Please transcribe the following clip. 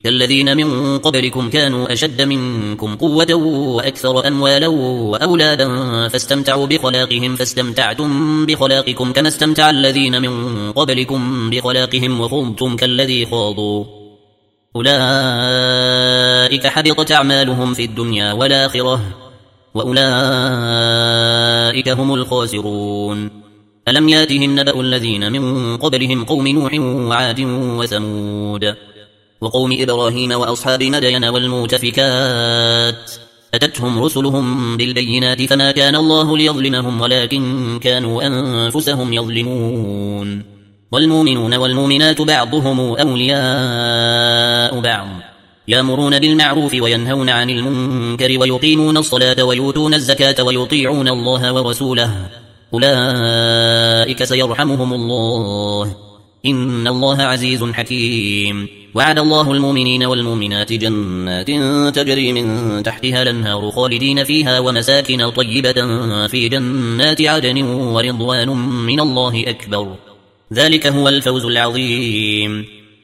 كالذين من قبلكم كانوا أشد منكم قوة وأكثر أموالا وأولادا فاستمتعوا بخلاقهم فاستمتعتم بخلاقكم كما استمتع الذين من قبلكم بخلاقهم وخضتم كالذي خاضوا أولئك حبطت أعمالهم في الدنيا والآخرة وأولئك هم الخاسرون. ألم ياتهم نبأ الذين من قبلهم قوم نوح وعاد وثمود وقوم إبراهيم وأصحاب مدين والمؤتفكات أتتهم رسلهم بالبينات فما كان الله ليظلمهم ولكن كانوا أنفسهم يظلمون. والمؤمنون والمؤمنات بعضهم أولياء بعض يأمرون بالمعروف وينهون عن المنكر ويقيمون الصلاة ويؤتون الزكاة ويطيعون الله ورسوله أولئك سيرحمهم الله إن الله عزيز حكيم. وعد الله المؤمنين والمؤمنات جنات تجري من تحتها الأنهار خالدين فيها ومساكن طيبة في جنات عدن ورضوان من الله أكبر ذلك هو الفوز العظيم.